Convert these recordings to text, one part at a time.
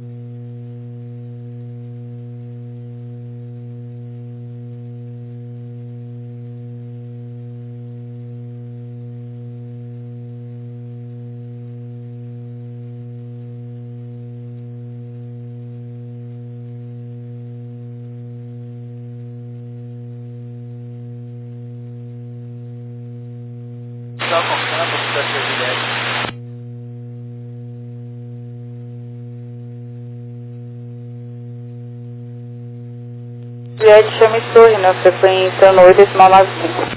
Só confirma da sua Juliette. Juliette chame Torre na frequência 8,95.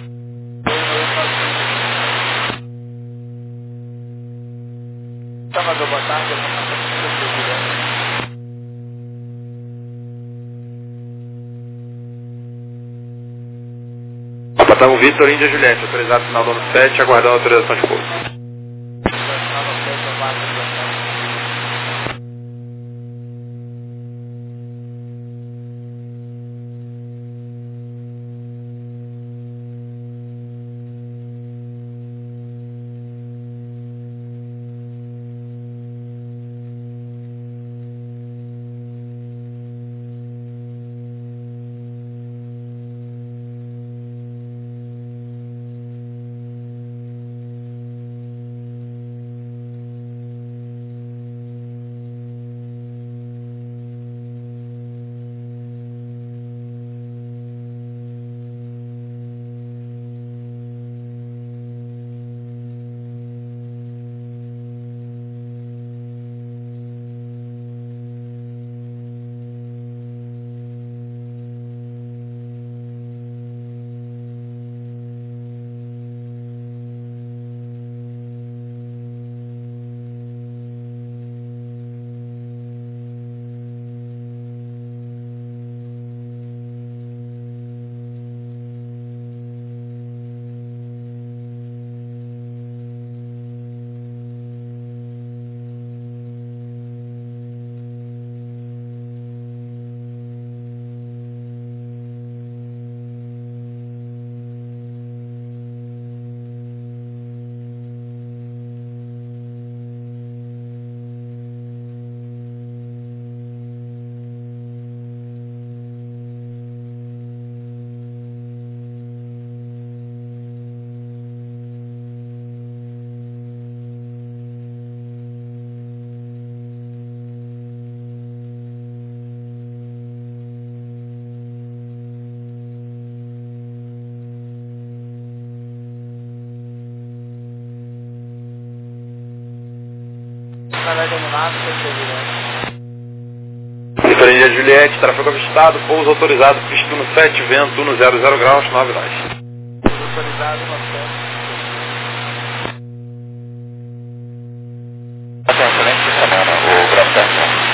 Salvador, boa tarde. Eu vou passar da sua Juliette. Patamo Vitor, Índia Juliette, autorizado final do ano 7, aguardando autorização de pouso. Canal animado, sua Juliette. Vitor, Índia Juliette, tráfego avistado, pouso autorizado, pista no 7, vento no 00 graus, 9 nós. Autorizado, uma festa. Excelente semana, o Grande.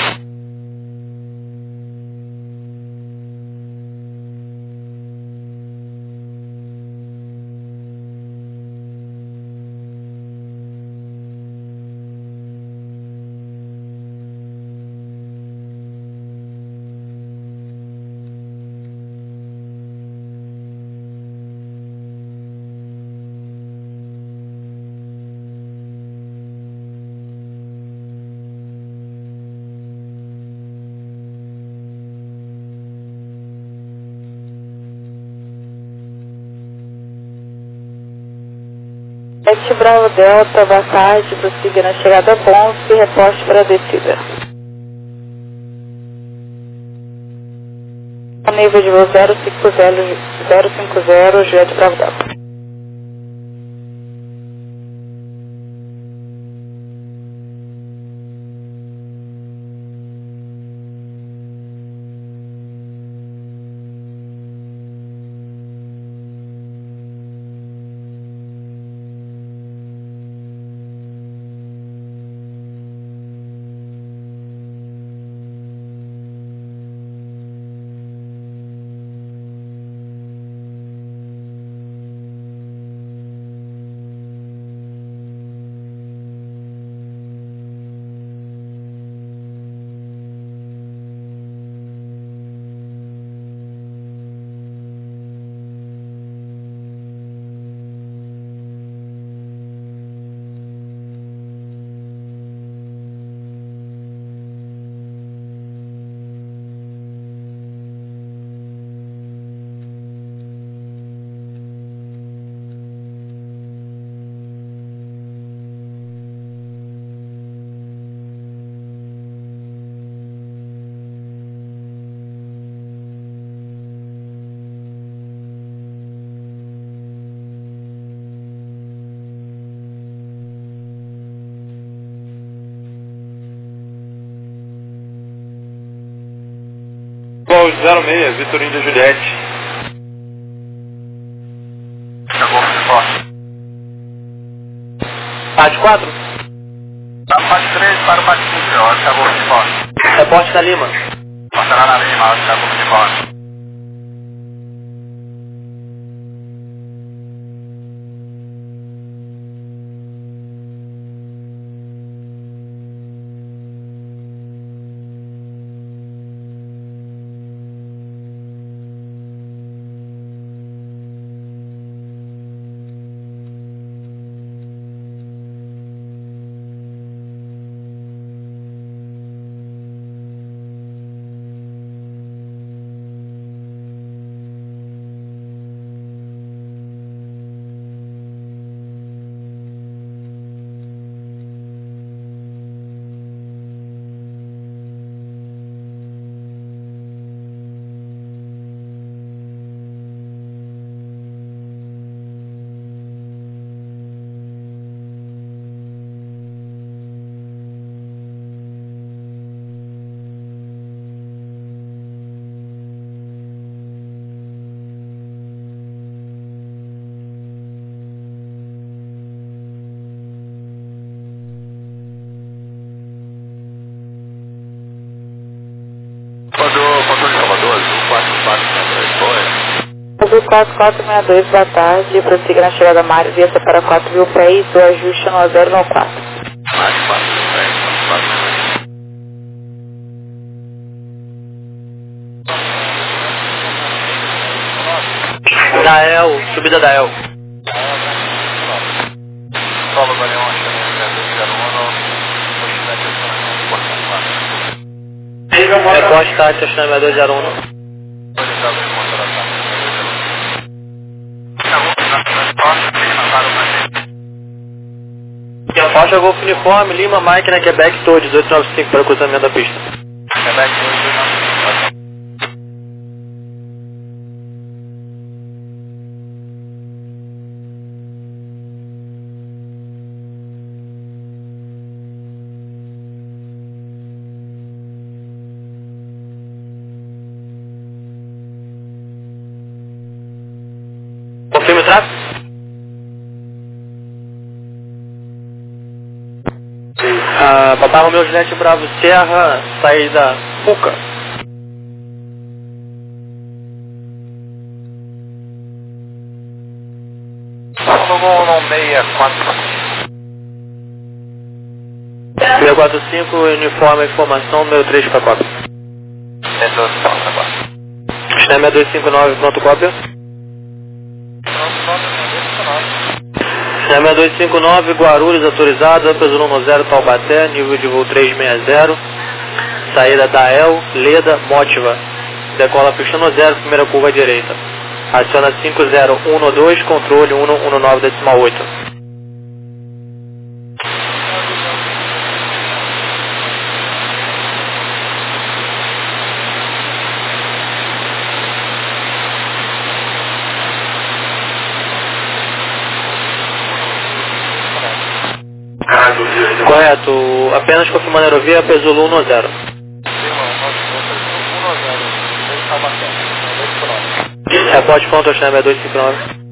Juliette Bravo Delta, boa tarde, prossiga na chegada a Ponce e reposte para a descida. A nível de voo 050, Juliette Bravo Delta. ao 06, Vitor Índia Juliette. Chegou de forte. Parte 4? Da parte 3 para o parte 5, ó, chegou de forte. Reporte da Lima. Passará na Lima, ó, chegou de forte. Controle Salvador, 4462, foi. Azul 4462, boa tarde. Prossiga na chegada Mário, via para 4 mil pés, o ajuste no 094. Mais 4 mil pés, 4 mil pés. Dael, subida Dael. Solo Galeão, achando 0201, Reporte táxi, estacionamento 201. Focha Golf Uniforme, Lima, Máquina, Quebec, Tour 1895 para o cruzamento da pista. Quebec 1895. Confirma o tráfego? Papai Romeu Juliette Bravo Serra, saída Fuca. Solo no 645, uniforme informação, número 3 para cópia. 645. Estacionamento 259, pronto cópia. Estacionamento 259, Guarulhos, autorizado, Ampezuro 10, Taubaté, nível de voo 360, saída Dael, Leda, Mótiva, decola pista no 0, primeira curva à direita. Aciona 5012, controle 119,8. Correto, apenas confirmando a aerovia, Pezulu 10. Reporte ponto, estacionamento 259.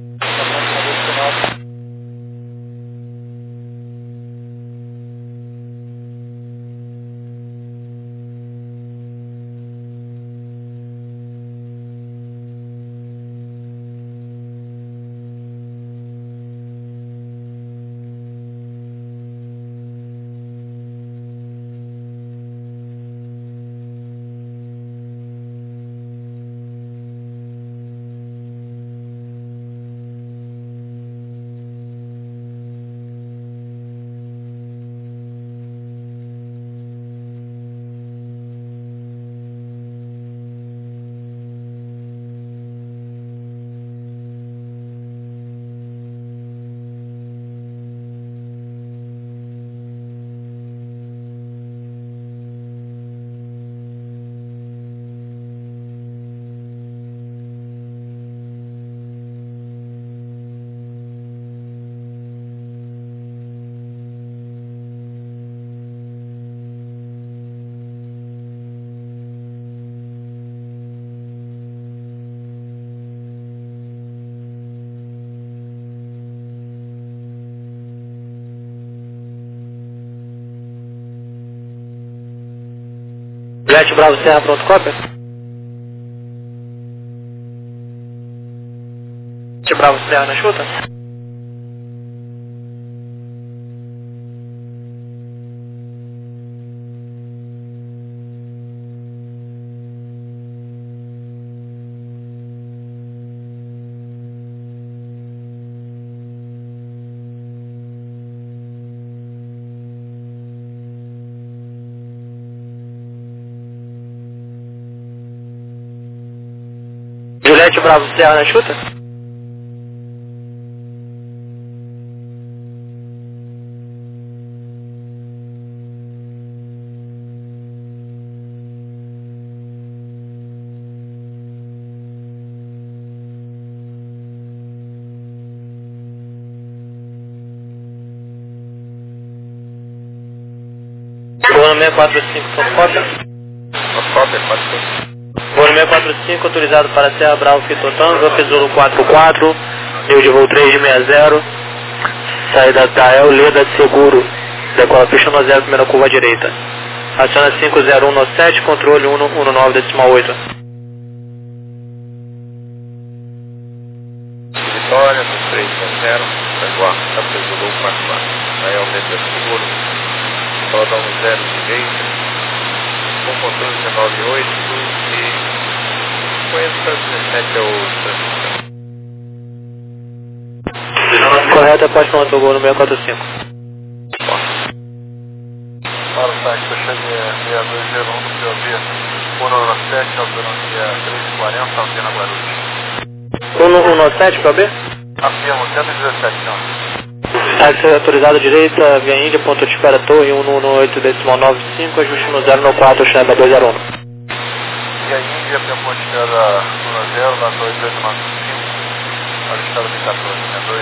Juliette Bravo Serra, pronto, cópia? Juliette Bravo Serra na escuta? Juliette Bravo Serra na escuta? Voo 645, pronto, cópia? Cópia, 45. Voo 645, autorizado para Serra Bravo Fitotango, Tesouro 44, nível de voo 360, saída da El Leda Seguro, decola pista 10, primeira curva à direita. Aciona 50197, controle 119,8. Vitória, 360, Jaguar, Tesouro 44. Da El Leda Seguro, Rodão 0 direita, com controle 198 e 5017 é o trânsito. Correto, após pronto, voo no 645. Para o site, fechando 6201 do POV, 197, autonomia 340, Altena Guarulhos. 117 para B? Afirmo, 117, não. Táxi autorizado direita, via Índia, ponto de espera torre 118,95, ajuste no 094, chama 201. E a Índia, minha ponte espera 10, na 2895, para o estado de 14,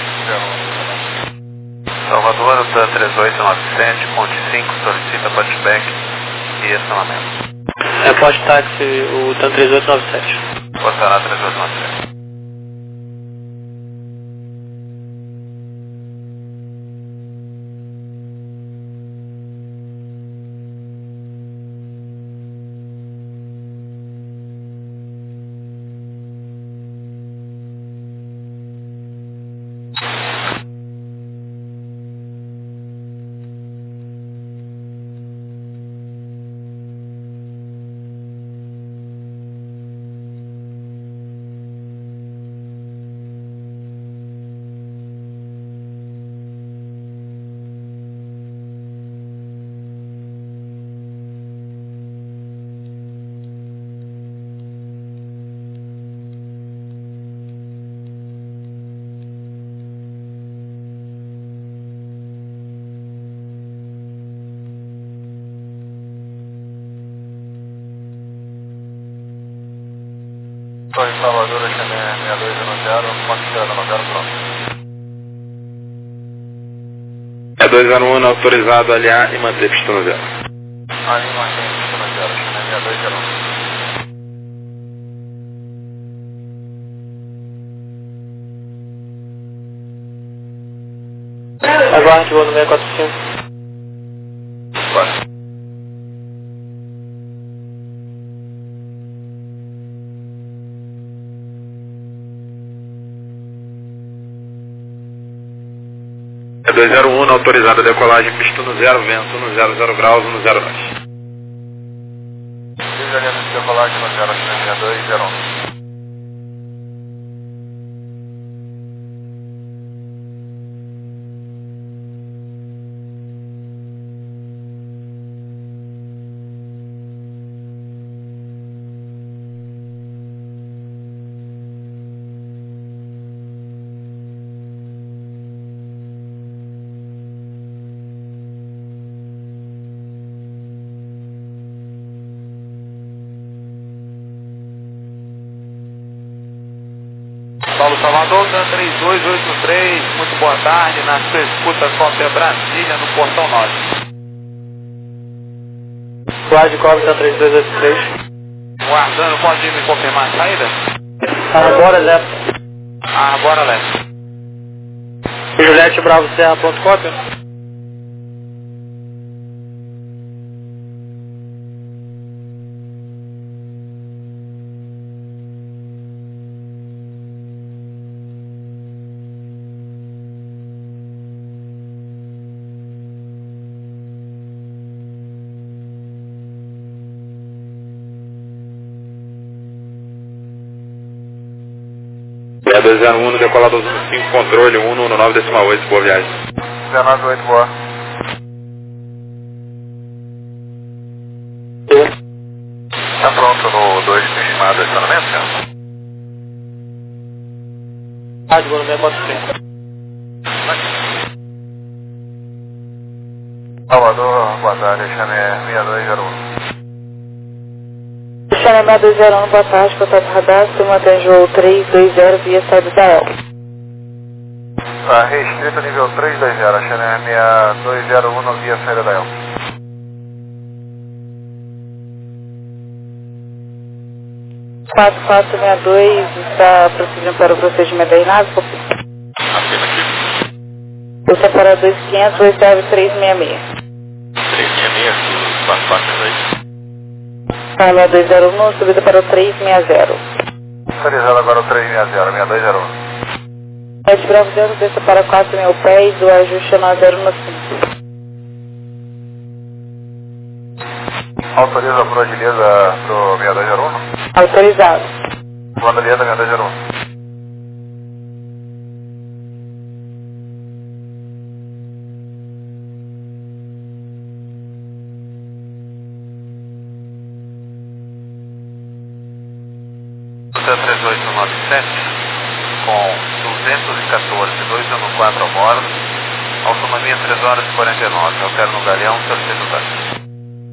201. Salvador, TAN 3897, ponte 5, solicita patchback e estacionamento. É pós-táxi, o TAN 3897. Botará 3897. Torre Salvador, HM 6210, ponte espera 90, pronto. É 201, autorizado a aliar e manter pista no 0. Aí mantém pista no 0, HM 6201. Aguarde, voo no 645. Vai. É 201, autorizado a decolagem, pista no 0, vento no 00 graus, no 02. Desejaria de decolagem no 0, HM 6201. Paulo Salvador, TAN 3283, muito boa tarde, na sua escuta cópia Brasília, no portão 9. Guarde, cobre, TAN 3283. Guardando, pode me confirmar a saída? Agora, Zé. Agora, leve. Juliette Bravo Serra, pronto, cópia? 6201, decolador 5, controle 119,8, boa viagem. 198, boa. Tá pronto no 2 estimado estacionamento, senhor? Rádio, vou no 645. Salvador, boa tarde, Xané 6201. Xané 6201, boa tarde, contato radar, turma atende voo 320 via saída da El. Tá, restrito nível 320, Xané 6201 via saída da El. Quatro 462 está procedendo para o procedimento da INAV. Afirmativo. O separador 2500, o serve 366. 366, 4462. Xané 6201, subida para o 360. Autorizado agora o 360, 6201. Ed Bravo Delta, desça para 4.000 pés, o ajuste é 90 no 5. Autoriza por agileza pro 6201? Autorizado. Comando Lieta 6201. Você 3897 com 214,214 a bordo, autonomia 3 horas e 49. Eu quero no Galeão, solicito o táxi.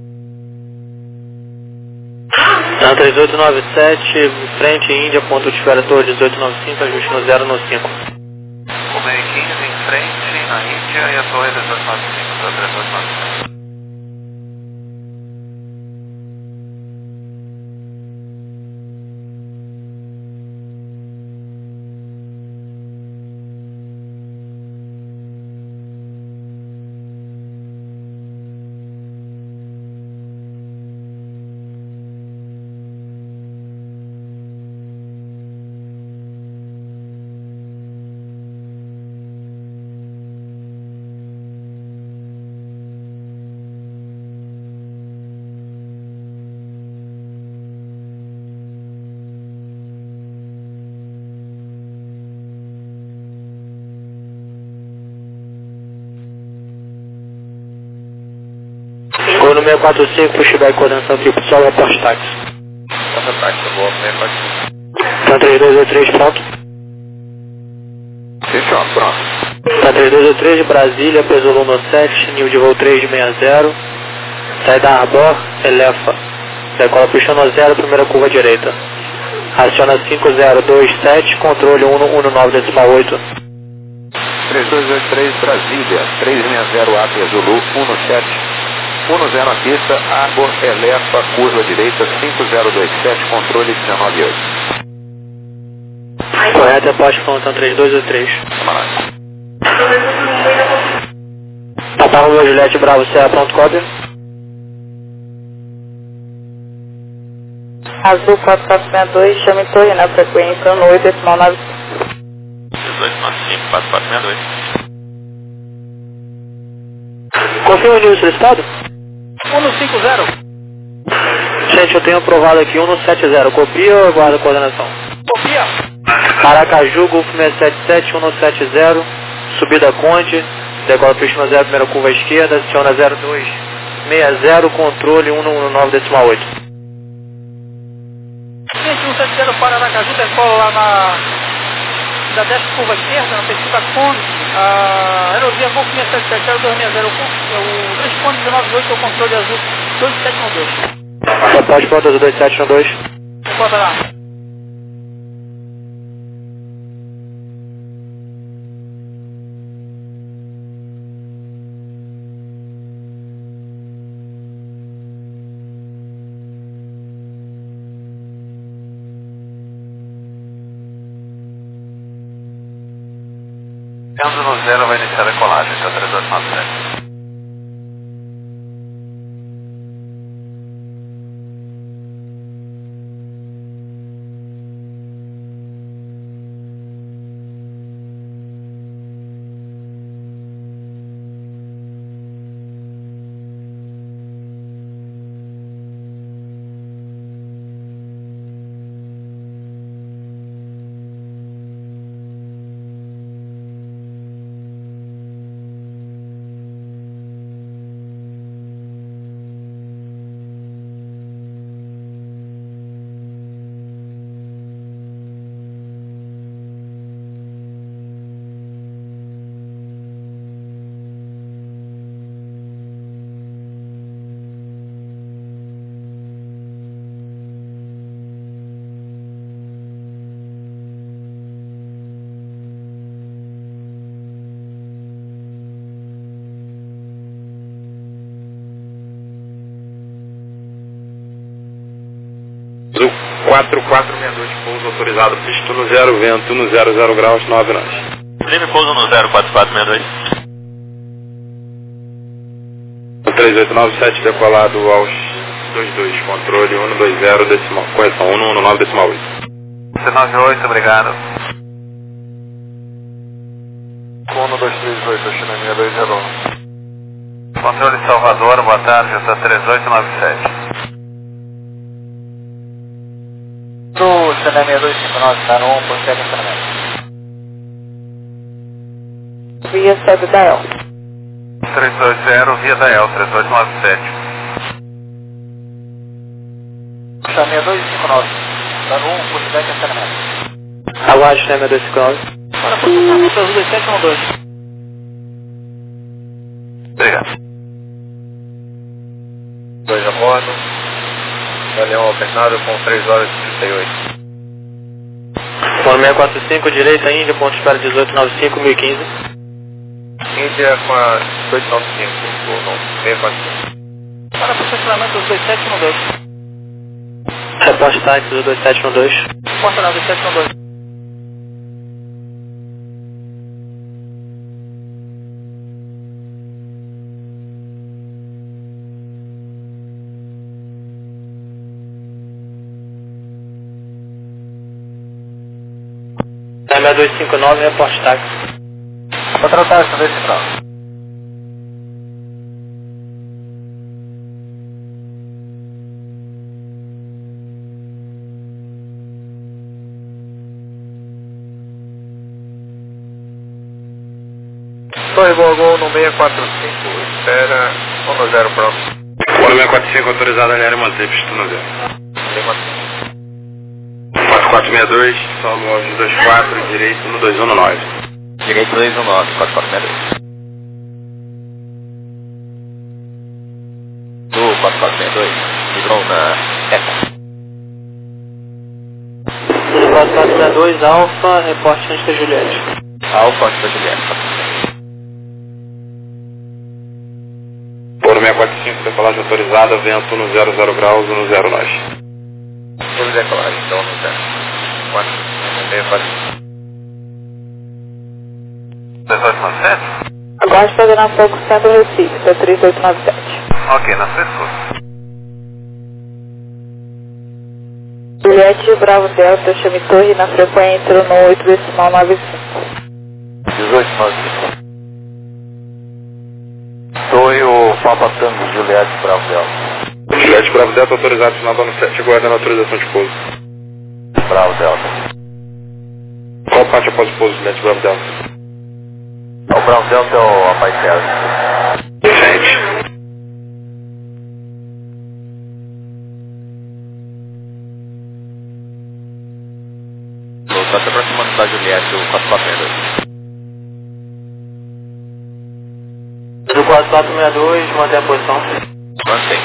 3897, frente Índia, ponto de espera torre 1895, ajuste no 0 no 5. O meio 15 em frente, na Índia, e a torre 1895, da 3897. Vou no 645, pushback coordenação aqui, pessoal, reporte táxi. Passa táxi, tá bom, 645. Tá 3223, pronto. Fechou, pronto. Tá 3223 de Brasília, peso volume 7, nível de voo 360. Saída Arbor, Elefa. Decola puxando 0, primeira curva direita. Aciona 5027, controle 119,8. 3283 Brasília, 360 AP Zulu, 1710 na pista, Arbor, Elefa, curva direita, 5027, controle 198. Correto, aposto condição 3223. Papa Romeo Juliette Bravo, Serra, pronto, cópia. Azul 4462, chame torre na frequência 18,95. 1895, 4462. Confirma o nível solicitado? 150. Gente, eu tenho aprovado aqui 170. Copia ou aguarda a coordenação? Copia. Aracaju, Golfo 677, 170. Subida Conde. Decola pista 0, primeira curva à esquerda. Aciona 0260, controle 119,8. Gente, 170 para Aracaju, decola lá da 10 curva esquerda, na pesquisa Conde, a aerovia Golfo 677, 260, o 3 Conde 198 é o controle azul 2712. Só pode pronto, azul 2712. Bota lá. Entrando no 0 vai iniciar a decolagem, tá 3297. Azul 4462, pouso autorizado, pista no 0, vento no 00 graus, 9 nós. Lime pouso no 04462. 3897, decolado aos 22, controle 120, decimal, correção 119, decimal 8. C98, obrigado. 1238, China 620. Controle Salvador, boa tarde, está 3897. Do China 6259, está no 1, consegue encanamento. Via sede da El. 320, via da El, 3897. China 6259, está no 1, consegue encanamento. Aguarde, China 6259. Para posicionamento azul 2712. Obrigado. 2 a bordo, Galeão alternado com 3 horas e 38. Fone 645, direita Índia, ponto de espera 1895, 1015. Índia com a 895, ou não, 645. Para posicionamento azul 2712. Reposte táxi do 2712. Porta na 2712. É 6259, reposte táxi. Contra o táxi 259. Torre Gol no 645, espera 10 pronto. Fone 645, autorizado aéreo, manter pista no 0. 4462, solo aos 24, direito no 219. Direito 219, 4462. Do 4462, migrou na ETA. 4462, Alfa, reporte antes da Juliette. Alfa antes da Juliette. Fone 645, decolagem autorizada, vento no 00 graus no 0 nós. Temos decolagem, então no 0. 1897? Aguarde coordenação com Centro Recife, está 3897. Ok, na sua escuta. Juliette Bravo Delta, chame torre na frequência no 8 decimal 95. 1895. Torre o Papa Tango, Juliette Bravo Delta. Juliette Bravo Delta, autorizado, sinal no 7, guardando autorização de pouso. Bravo Delta. Qual parte após o pouso, Juliette Bravo Delta? O Bravo Delta é o Apaixero. Gente. Está se aproximando da Juliette, o 4462. Do 4462, mantém a posição. Mantém.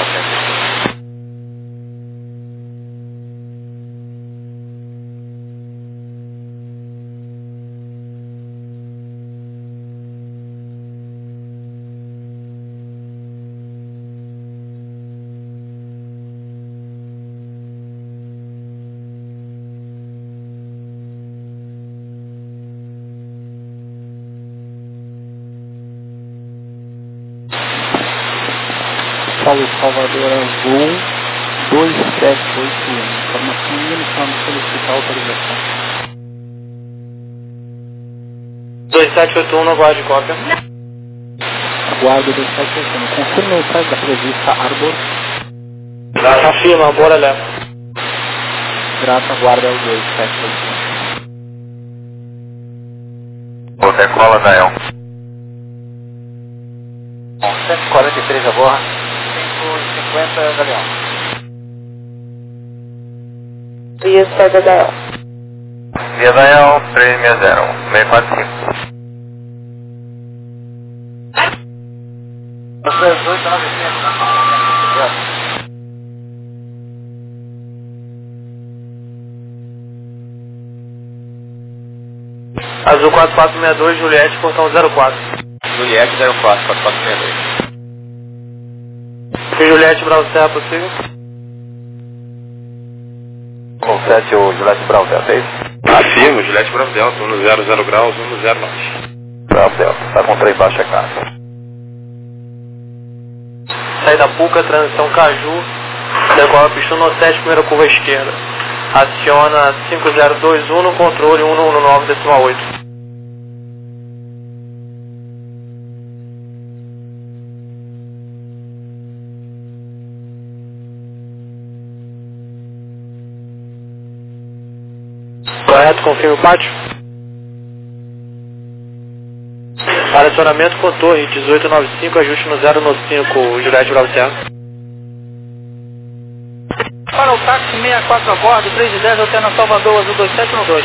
Paulo Salvador Azul 2781. Informação iniciando solicitar autorização. 2781, aguarde cópia. Aguardo 2781. Confirme o site da revista Arbor. Afirma, bora lá. Graça, aguarda o 2781. O decola da El. 143 a borra. 150 Galeão. Via sede da El. Via da El, 360, 645. 3895. Azul 4462, Juliette, portão 04. Juliette 04, 4462. Juliette, Bravo Serra, possível? 17, o Juliette Bravo Delta, é isso? Afirmo, Juliette Bravo Delta, 100 graus, 10 nós. Bravo Delta, tá com trem baixa carga. Saída Puca, transição Caju, decola pista 17, primeira curva esquerda. Aciona 5021, controle 119,8. Correto, confirme o pátio. Acionamento com torre 1895, ajuste no 095, Juliette Bravo Serra. Para o táxi 64 a bordo, 3 e 10, alterna Salvador, azul 2712.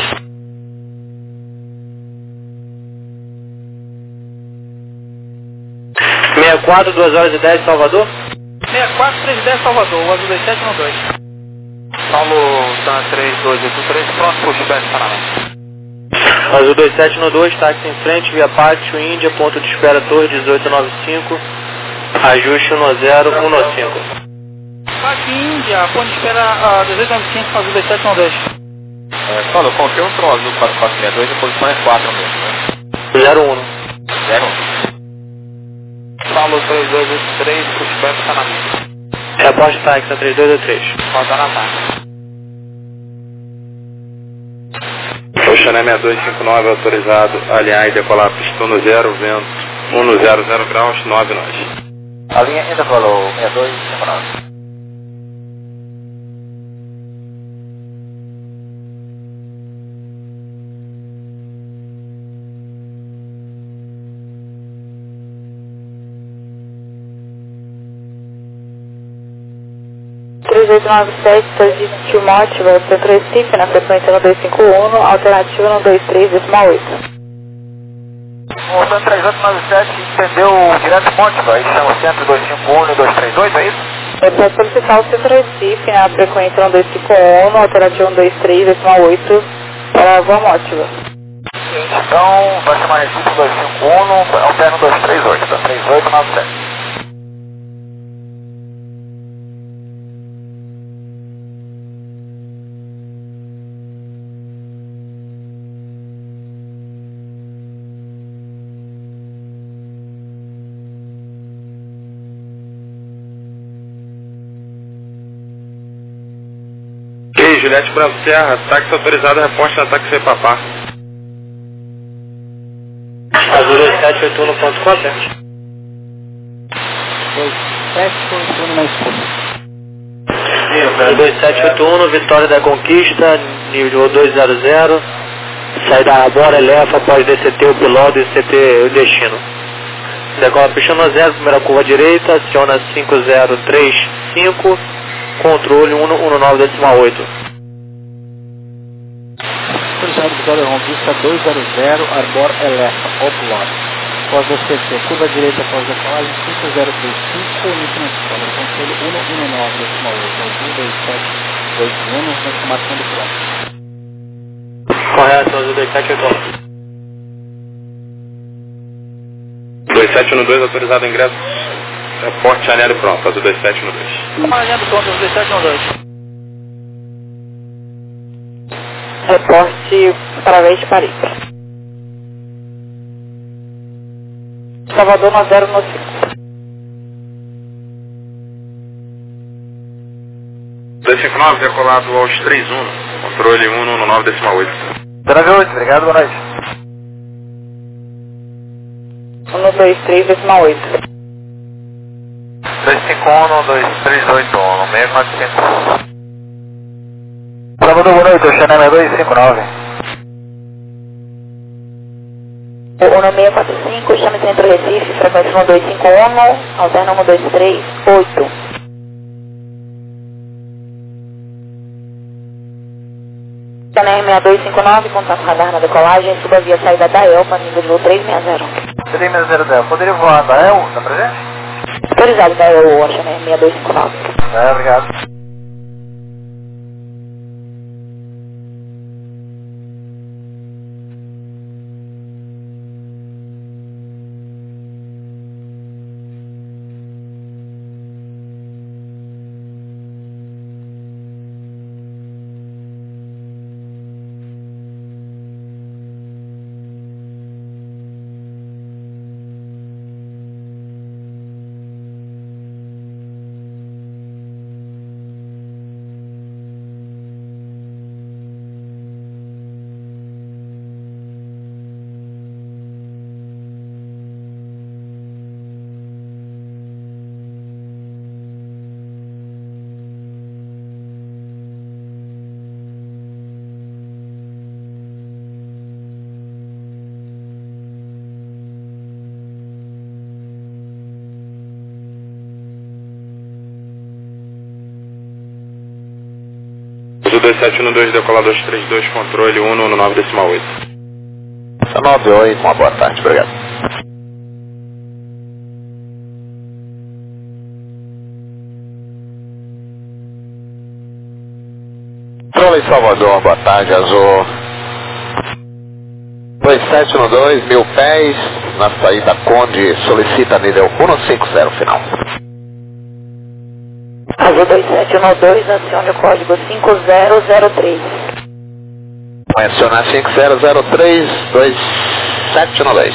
64, 2 horas e 10, Salvador. 64, 3 e 10, Salvador, azul 2712. Paulo, tá 3283, pronto pro Gilberto Paraná. Azul 2712, táxi em frente, via pátio, Índia, ponto de espera, torre 1895, ajuste no 015. Táxi Índia, ponto de espera 1895, azul 2712. Paulo, confirma pro azul 4462, a posição é 4 mesmo, né? 01. 01. Paulo, 3283, pro Gilberto Paraná. Reporte táxi a 3223. Roda na táxi. Oxané 6259, autorizado, alinhar e decolar pista 10, vento 100 graus, 9 nós. A linha ainda falou 6259. de Mótiva, Centro Recife, na frequência 1251, alternativa 123,8. O 3897 entendeu direto Mótiva, aí chama o centro 251 e 232, é isso? Eu posso solicitar o Centro Recife, na frequência 1251, alternativa 123,8, para a Voa Mótiva. Então, vai chamar Recife 251, alterno 238, tá? 3897. Juliette Bravo Serra, táxi autorizado, reporte na táxi Papá. Azul 2781.com, certo? 2781 na escuta. 2781, Vitória da Conquista, nível 200, saída Arbora, Elefa, após DCT o piloto e CT o destino. Decola pista 0, primeira curva direita, aciona 5035, controle 119,8. Autorizado Vitória Conquista 200, Arbor Elefa, Opulor. Pós DCT, curva direita após decolagem 5035, início na escola, controle 119,8, azul 2781, na estimação do piloto. Correto, azul 2781. 2712, autorizado ingresso, reporte aéreo pronto, azul 2712. Alinhando pronto, azul 2712. Reporte através de Paris. Salvador 9095. 259, decolado aos 31, controle 119,8. 08, obrigado, boa noite. 123,8. 251, 12381, 645. Salvador, boa noite, o Xané 259. O 1645, chama Centro Recife, frequência 1251, alterna 123,8. Xané 6259, contato radar na decolagem, suba via saída da Elpa, nível de voo 360. 360, poderia voar da El, tá presente? Autorizado da EO, Xané 6259. Obrigado. Azul 2712, decolador 232, controle 119,8. 98, uma boa tarde, obrigado. Controle Salvador, uma boa tarde, Azul 2712, 1000 pés, na saída Conde, solicita nível 150 final. Azul 2712, acione o código 5003. Vai acionar 5003, 2712.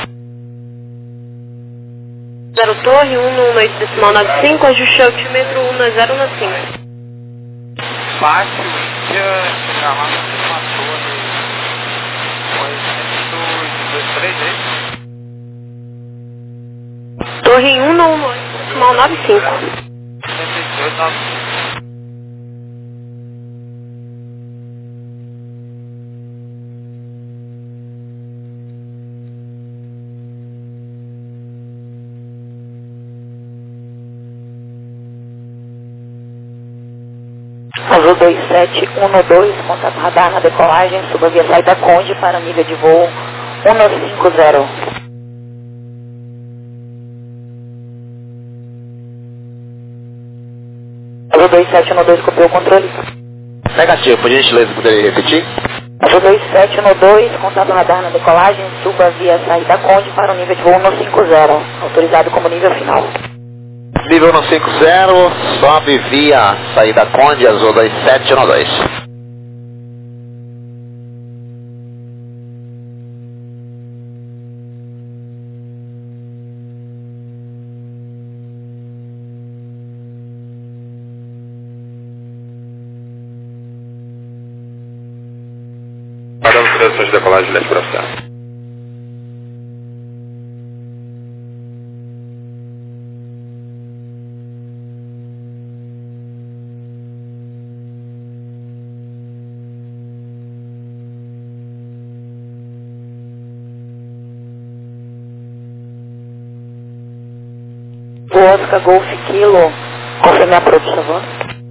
0 Torre, 118,95, ajuste altímetro 1095. Fácil, Índia, chegar lá na torre. 823, é isso? Torre 118,95. 118,95. Azul 2712, contato radar na decolagem, suba via saída Conde para nível de voo 150. Azul 2712, copiou o controle. Negativo, por gentileza, poderia repetir? Azul 2712, contato radar na decolagem, suba via saída Conde para o nível de voo 150, autorizado como nível final. Nível 150, sobe via saída Conde, Azul 2712. Padrão de transições de decolagem leste para cima. Oscar Golf Kilo, confirme a por favor.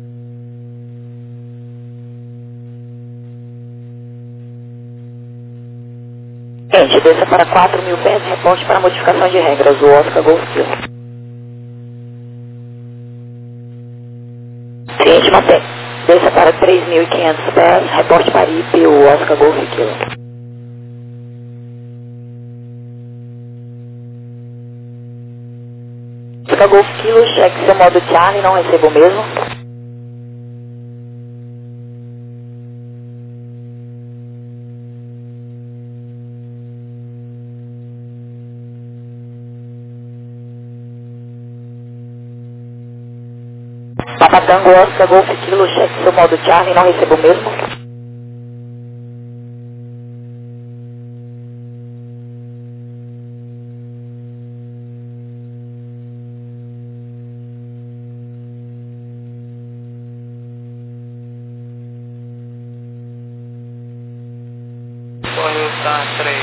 Gente, desça para 4.000 pés, reporte para modificação de regras, o Oscar Golf Kilo. Ciente, mantém. Desça para 3.500 pés, reporte para IP, o Oscar Golf Kilo. Oscar Golf Kilo, cheque seu modo Charlie, não recebo o mesmo. Papatango, Oscar Golf Kilo, cheque seu modo Charlie, não recebo o mesmo. Torre Star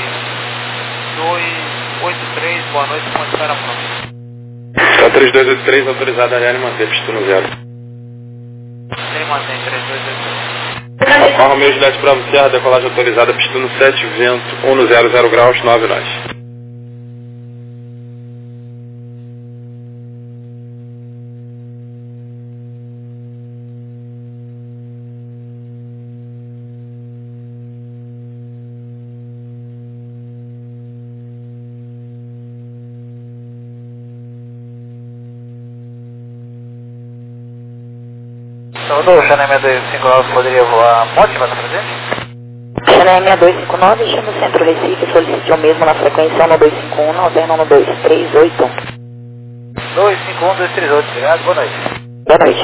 3283, boa noite, como espera pronto. Tá 3283, autorizado a área manter pista no zero. Sem mantém 3283. Alfa Romeo Juliette Bravo Serra, decolagem autorizada, pista no 7, vento 100 graus, 9 nós. Salvador, Chanel 6259 poderia voar Mótima na presente? Chanel 6259, chama o Centro Recife, solicite o mesmo na frequência 1251, alterno 1238. 251, 238, obrigado, boa noite. Boa noite.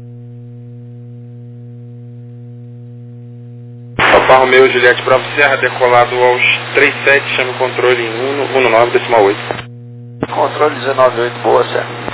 Alfa Romeo Juliette Bravo Serra, decolado aos 37, chama o controle em 19,8. Controle 198, boa, Serra.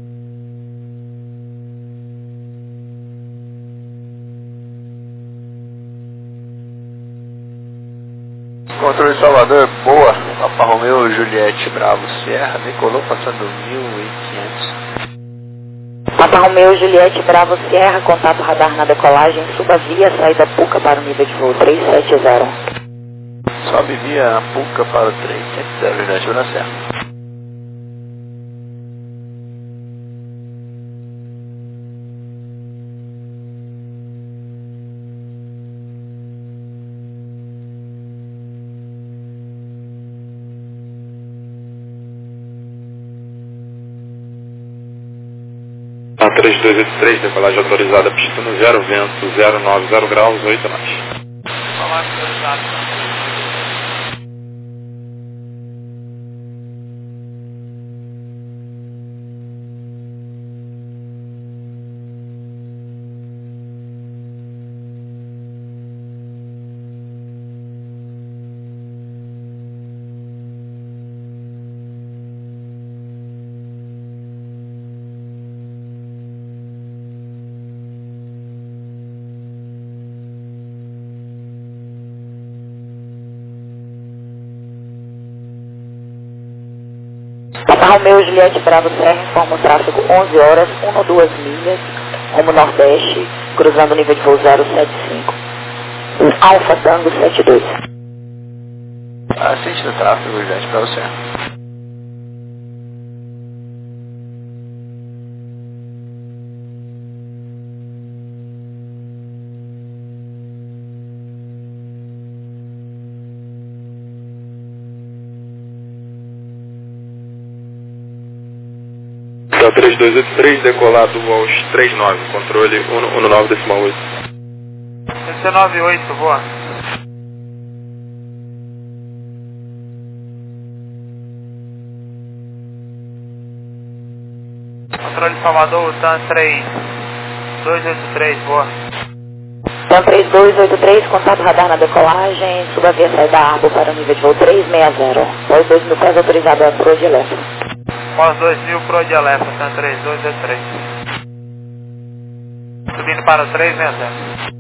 Controle Salvador, boa. Alfa Romeo Juliette Bravo Serra, decolou passando 1.500. Papa Romeu Juliette Bravo Sierra, contato radar na decolagem, suba via saída Puca para o nível de voo 370. Sobe via Puca para o 370, Juliette Bravo Sierra. A 3283, decolagem autorizada, pista no 0, vento 090 graus, 8 nós. Decolagem autorizada. Papa Romeu Juliette Bravo Serra informa o tráfego 11 horas, 1-2 milhas, rumo nordeste, cruzando o nível de voo 075, Alfa Tango 72. Assiste o tráfego, Juliette Bravo Serra. Então 3283, decolado aos 39, controle 19,8. 198, boa. Controle Salvador, TAN 3283, boa. TAN 3283, contato radar na decolagem, suba via saída Arbo para o nível de voo 360, pós 2.000 pés autorizado a proa de Elefa. Pós 2000 pro de Elefa, TAN 3283. Subindo para o 360.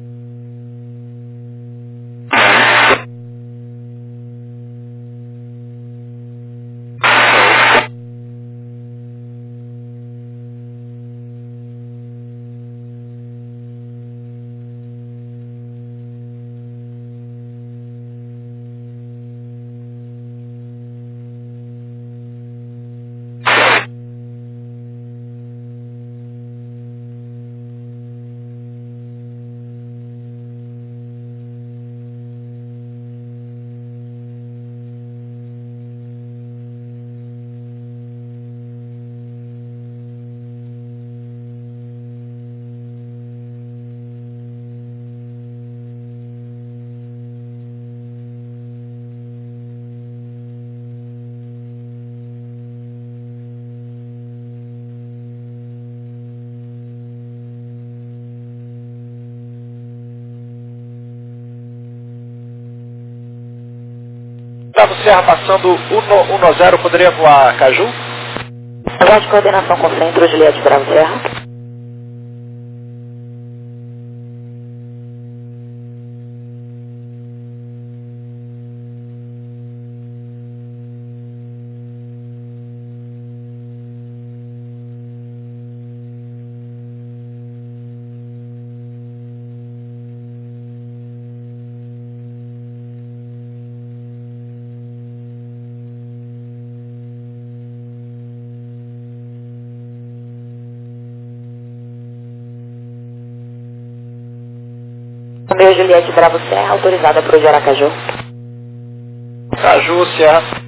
Bravo Serra passando 110, poderia voar Caju? Agora de coordenação com centro, Juliette Bravo Serra. Romeu Juliette Bravo Serra, autorizada para o de Aracaju. Caju, Serra.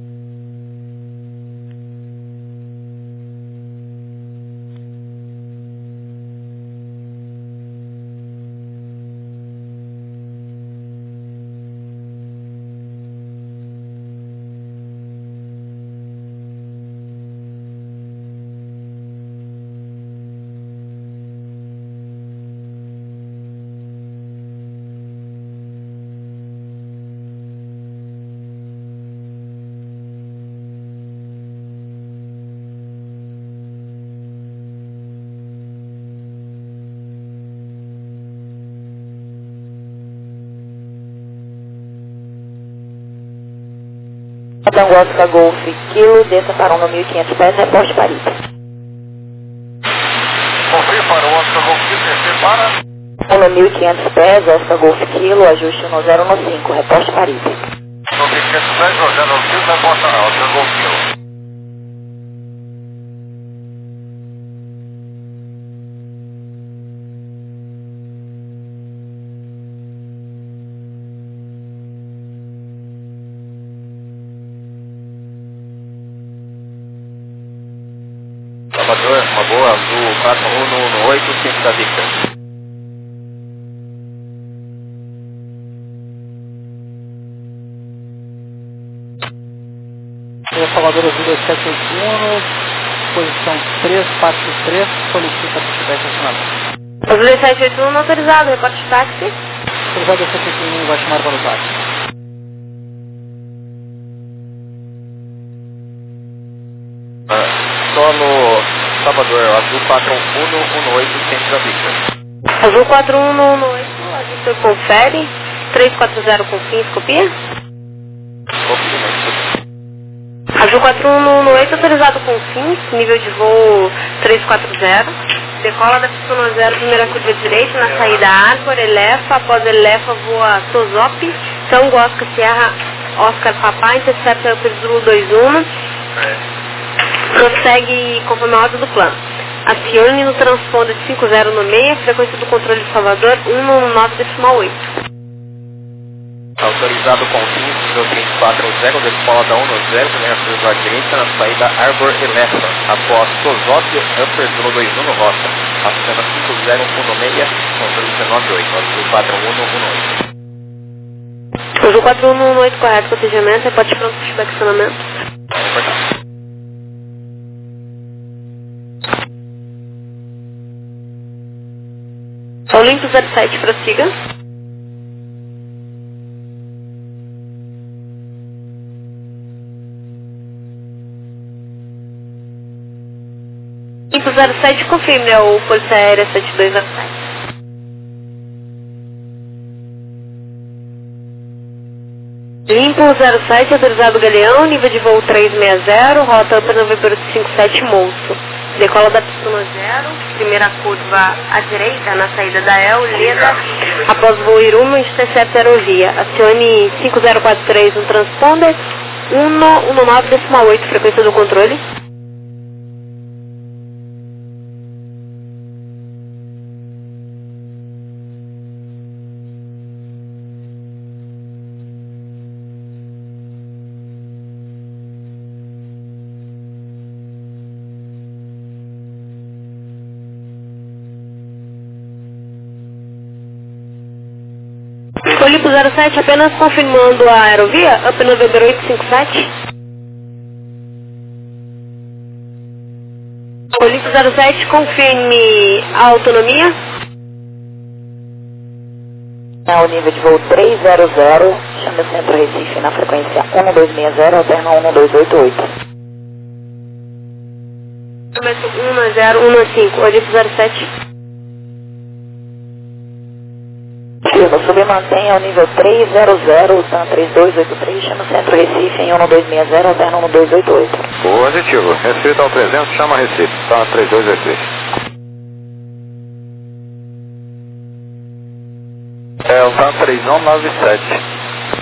Tango Oscar Golf, Kilo, desça para 1.500 pés, reporte Paris. para. 1.500 pés, Oscar Golf Kilo, ajuste 1015, reporte Paris. 1.500 pés, Oscar Golf Kilo, reporta Oscar Golf Kilo. Salvador, uma boa, azul 4118, centro da Victor. Salvador Azul 2781, posição 343, solicita feedback acionamento. Azul 2781 não autorizado, reporte de táxi. Autorizado 2781, vai chamar para o táxi. Solo Salvador, azul 4118, centro da Victor. Azul 4118, a Victor confere. 340 com fins, copia. Azul 4118, autorizado com fins, nível de voo 340. Decola da pista 0, primeira curva direita, na saída Arbor, Elefa, após Elefa voa Sozop, Tango Oscar Sierra, Oscar Papá, intercepta o Pedro 21, prossegue conforme a ordem do plano. Acione no transponder 50 no meio, frequência do controle de Salvador 199,8. Autorizado com fins, nível 340, decola da 10, primeira curva direita, na saída Arbor Elefa, após Sozop, Upper 021 rota, acena 50116, controle 198, azul 41118. Azul 4118, correto, protegimento, reporte pronto, feedback acionamento. Olimpo 07, prossiga. Olimpo 07, confirme, é o Polícia Aérea 7207. Limpo 07, autorizado Galeão, nível de voo 360, rota Upper November 57, Moço. Decola da pista 0, primeira curva à direita, na saída da El, Leda, após voo Iruma, intercepta aerovia. Acione 5043 no transponder, 119,8, frequência do controle. Olimpo 07, apenas confirmando a aerovia, Up November 857. Olimpo 07, confirme a autonomia. É o nível de voo 300, chame o centro Recife na frequência 1260, alterna 11288. Começo 1015, Olimpo 07. Firma, submantenha o nível 300, TAM 3283, chama o centro Recife em 1260, alterna 1288. Positivo, Recife ao 300, chama Recife, TAM 3283. É o TAM 3197.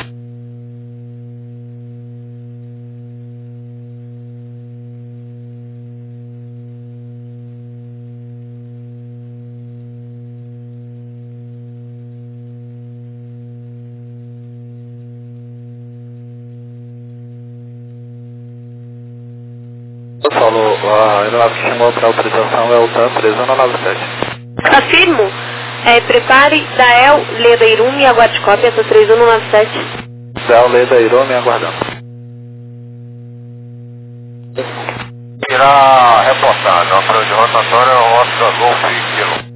Falou, a aeronave que chamou para autorização é o TAM 3197. Afirmo. Prepare Dael, Leda Irume e aguarde cópia do 3197. Dael, Leda Irume, aguardando. Irá reportar, no apoio de rotatória é o Oscar Golf Kilo.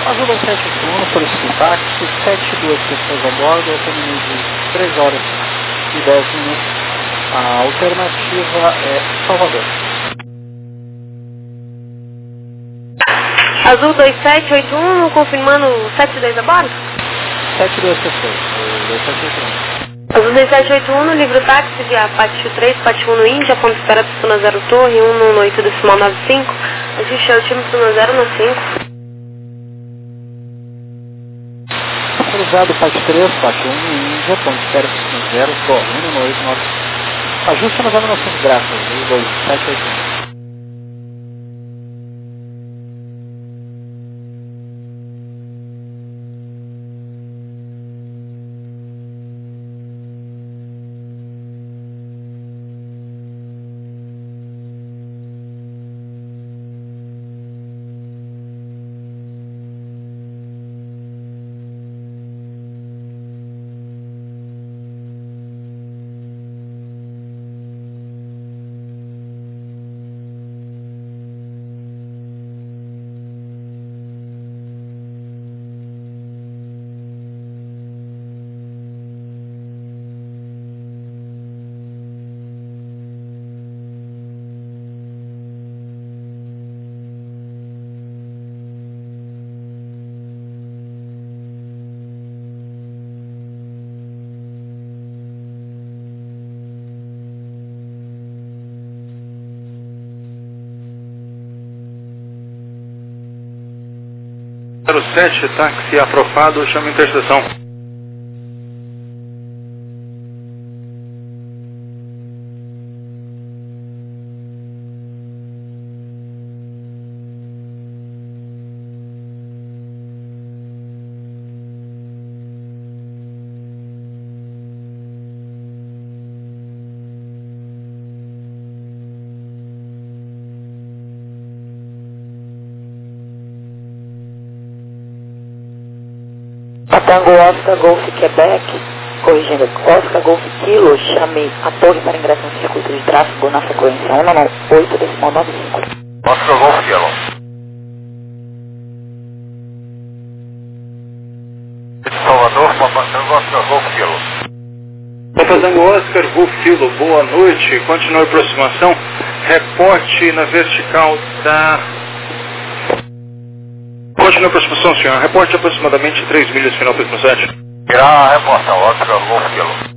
Azul 2781, solicito táxi, 72 pessoas a bordo, autonomia de 3 horas e 10 minutos. A alternativa é Salvador. Azul 2781, confirmando 72 a bordo? 72 pessoas, 2781. Azul 2781, livro táxi de Pátio 3, Pátio 1 no Índia, ponto espera Pistona 0 Torre, 118 decimal 95, ajuste ao time Pistona 0 no 5. Autorizado Pátio 3, Pátio 1 no Índia, ponto espera Pistona 0 Torre, 118 95. Ajuste no 0 no 5, graças, Azul 2781. Sete, táxi aprofado, chama interseção. Tango Oscar Golf Quebec, corrigindo, Oscar Golf Kilo, chame a torre para ingresso no circuito de tráfego na frequência 198 decimal 95. Oscar Golf Kilo. Salvador, Papa Tango Oscar Golf Kilo. Papa Tango Oscar Golf Kilo, boa noite, continue a aproximação, reporte na vertical da... Continue a aproximação, senhor. Reporte aproximadamente 3 milhas, final 37. Irá reportar, Oscar Golf Kilo.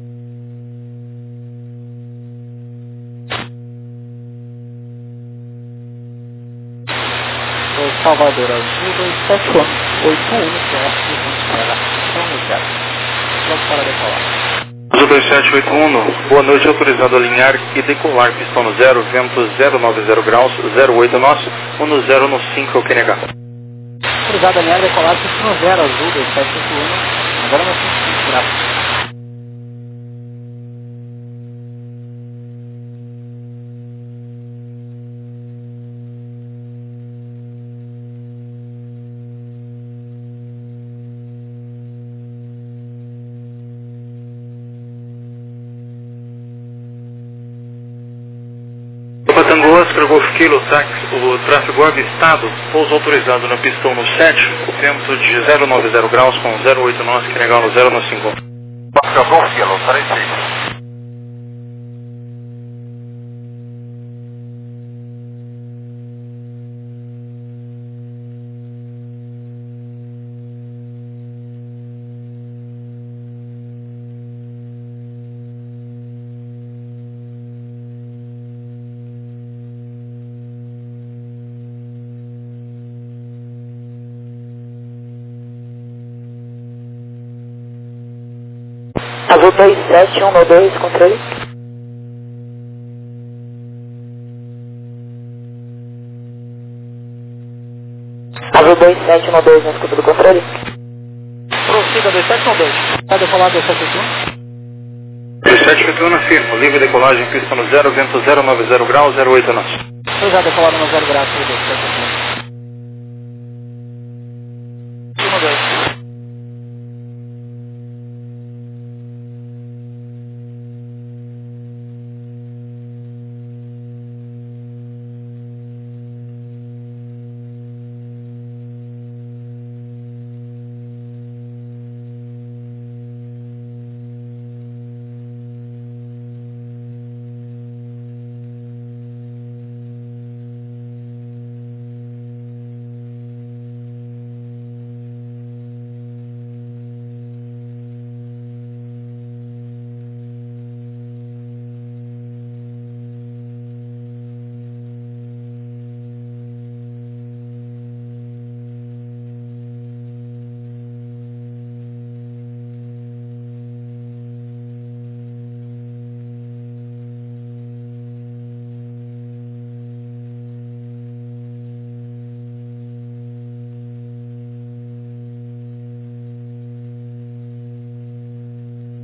Salvador Azul 2781, teste para São Miguel. Pronto para decolar. Azul 2781, boa noite, autorizado a alinhar e decolar, pistão no 0, vento 090 graus, 08 nosso, 10 no 5 é o QNH. Autorizado a alinhar e decolar, pistão 0, Azul 2781, agora nós temos que tirar. Tango Oscar Golf Kilo, táxi, o tráfego avistado, pouso autorizado na pistão no 7, o vento de 090 graus com 08 nós, que legal no 0 no 5. Oscar Golf Kilo, 35. Azul 2712, controle. Azul 2712, na escuta do controle. Prossiga 2712. Está decolado 2781? 2781 afirma, livre decolagem, pista no 0, vento 090 graus, 08 nós. Eu já decolado no 0 graus, 2781. 12.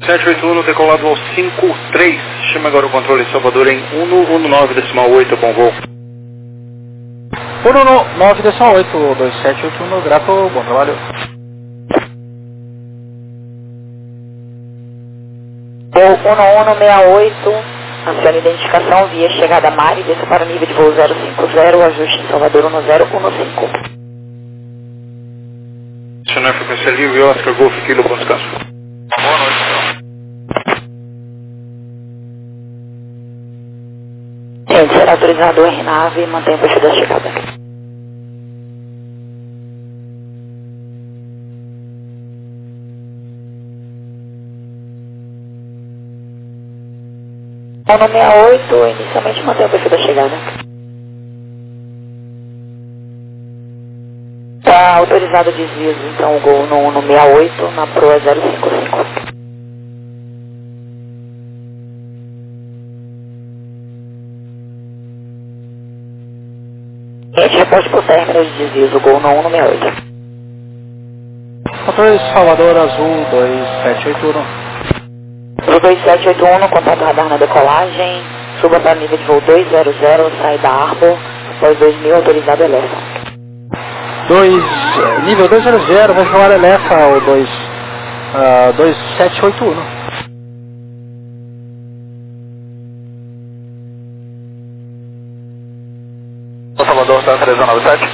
781 decolado ao 53. Chama agora o controle de Salvador em 119,8, bom voo. 119,8, 2781, grato, bom trabalho. Voo 1168, acione identificação via chegada a mar e desça para o nível de voo 050, ajuste em Salvador 1015. Acionar frequência livre, Oscar Golf Kilo, bom descanso. Boa noite, senhor. Gente, será autorizado o RNAV e mantenha o perfil da chegada. Ano 68, inicialmente mantenha o perfil da chegada. Está autorizado o desvio, então o Gol no 68 na proa 055. Gente, reporte por término de desvios, o Gol no 168. Controle Salvador Azul 2781. Voo 2781, contato radar na decolagem, suba para nível de voo 200, sai da Arbor, após 2000, autorizado Elefa. Nível 200, vai chamar Elefa, o 2781. O Salvador está 3197.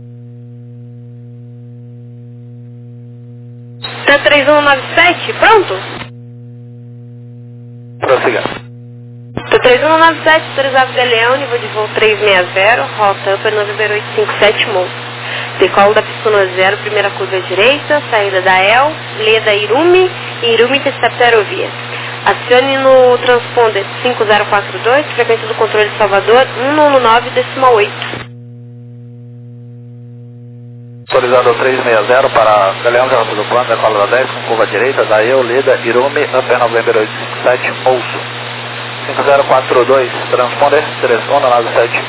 Tá 3197, pronto? Prossiga. Tá 3197, autorizado Galeão, nível de voo 360, rota Upper November 857 Monstro. Decolo da pista 0, primeira curva à direita, saída da El, Leda Irumi e Irumi intercepta aerovia. Acione no transponder 5042, frequência do controle de Salvador 119,8. Autorizado 360 para Galeão, Jardim do Plano, decola da 10, com curva à direita, da Eu, Leda, Irumi, Upper November 857, Ouço. 5042, transponder 3197,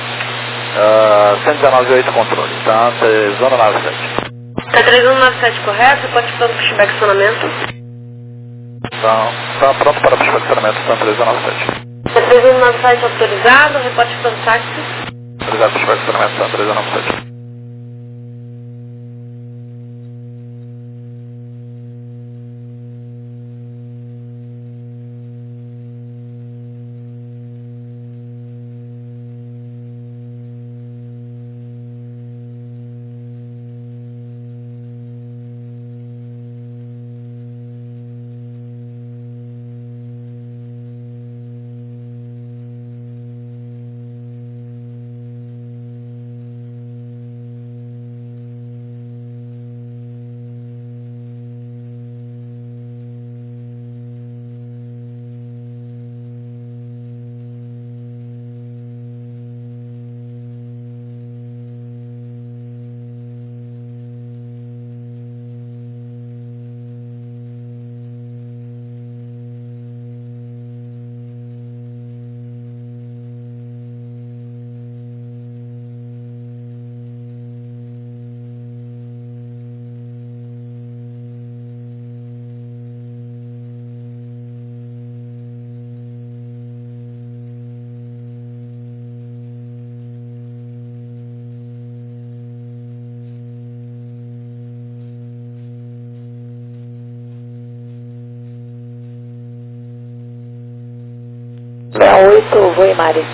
119,8 controle, tá? Zona 97. Tá 3197 correto? Reporte pronto para pushback acionamento. Tá pronto para puxar acionamento, tá? 397. Tá 3197 autorizado, reporte pronto táxi. Autorizado para puxar acionamento, tá? 397. Voo Mari.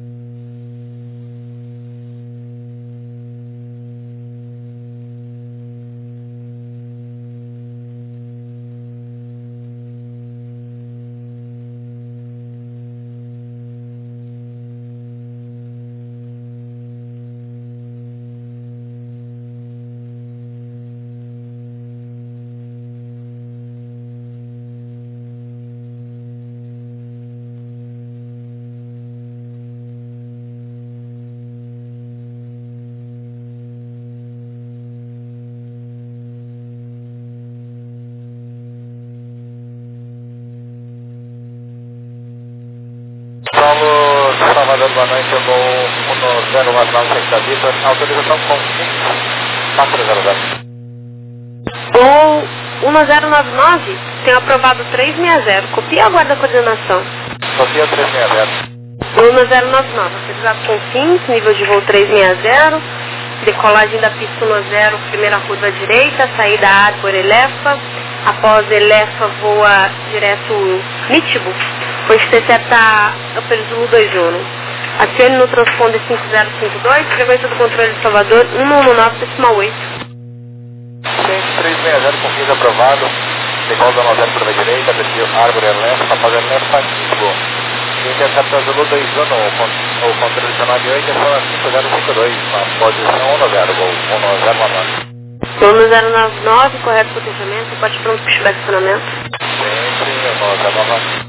Salvador, boa noite, eu vou 1049 expectativa, autorização com 400. Voo 1099, tenho aprovado 360. Copia e aguarda a coordenação. Copia 360. 1099, autorizado com fins, nível de voo 360, decolagem da pista 10, primeira curva à direita, saída Arbor Elefa, após Elefa voa direto Mitibo, pois intercepta Upper Zulu 21. Acione no transponder 5052, frequência do controle de Salvador 119,8. Sim, 360 com fins aprovado, decola da 10 curva à direita, perfil Arbor Elefa, após Elefa Mitibo. Intercepta Zulu 21, o controle de 98 é só 5052, na posição 10, voo 1099. 1099, correto potenciamento, pode pronto para o estacionamento. Sempre 1099.